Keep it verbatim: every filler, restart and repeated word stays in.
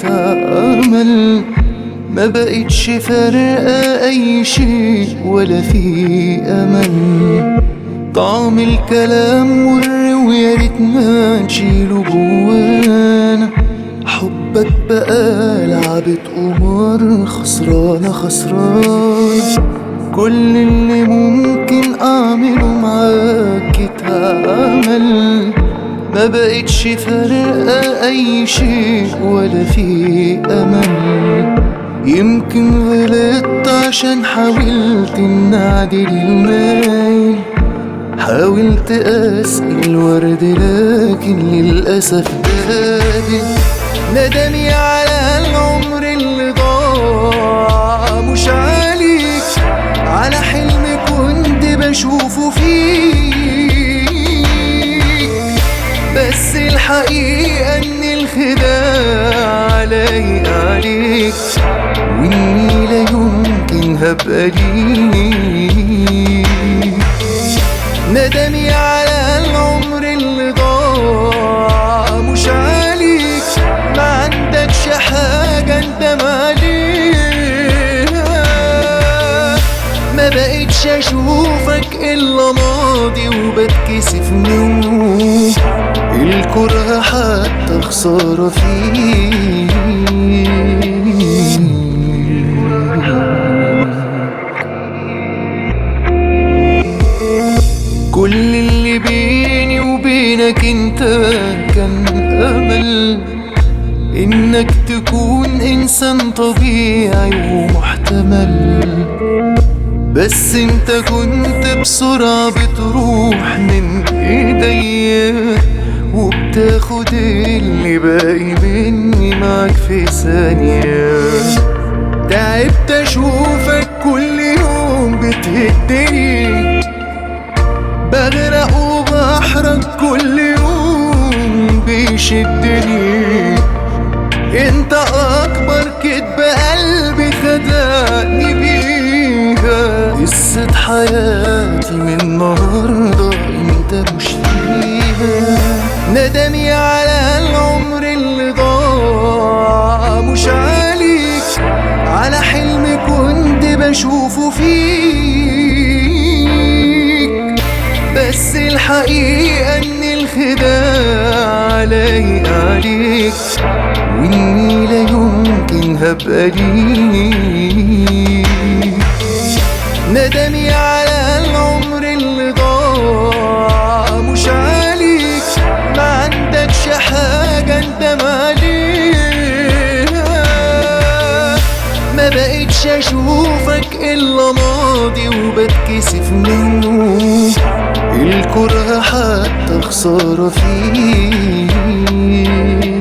أمل، ما بقتش فارقة أي شيء ولا في أمل. طعم الكلام مر ويا ريت ما نشيله جوانا. حبك بقى لعبة قمار، خسرانة خسرانة. كل اللي ممكن أعمله معاك اتعمل، ما بقتش فارقة أي شيء ولا في أمل. يمكن غلطت عشان حاولت إن أعدل المايل، حاولت أسقي الورد لكن للأسف بادئ. ندمي على العمر اللي ضاع مش عليك، على حلم كنت بشوفه فيك. بس الحقيقة إن الخداع لايق عليك، وإني لا يمكن هبقى ليك. ندمي على العمر اللي ضاع مش عليك، ما عندكش حاجة اندم عليها. ما بقتش اشوفك الا ماضي وبتكسف منه، الكره حتى خسارة فيه. كل اللي بيني وبينك انت كان امل، انك تكون انسان طبيعي ومحتمل. بس انت كنت بسرعة بتروح من ايديا، وبتاخد اللي باقي مني معاك في ثانية. تعبت اشوفك كل يوم بتهدني، بغرق وبحرك كل يوم بيشدني. انت اكبر كدب قلبي خدعني بيها، قصة حياتي من النهاردة انت مش فيها. ندمي على العمر اللي ضاع مش عليك، على حلم كنت بشوفه فيك. بس الحقيقة ان الخداع لايق عليك، واني لا يمكن هبقى ليك. ندمي على العمر اللي ضاع مش عليك، ما عندكش حاجة اندم عليها. ما بقتش اشوفك الا ماضي وبتكسف منه، الكره حتى خسارة فيه.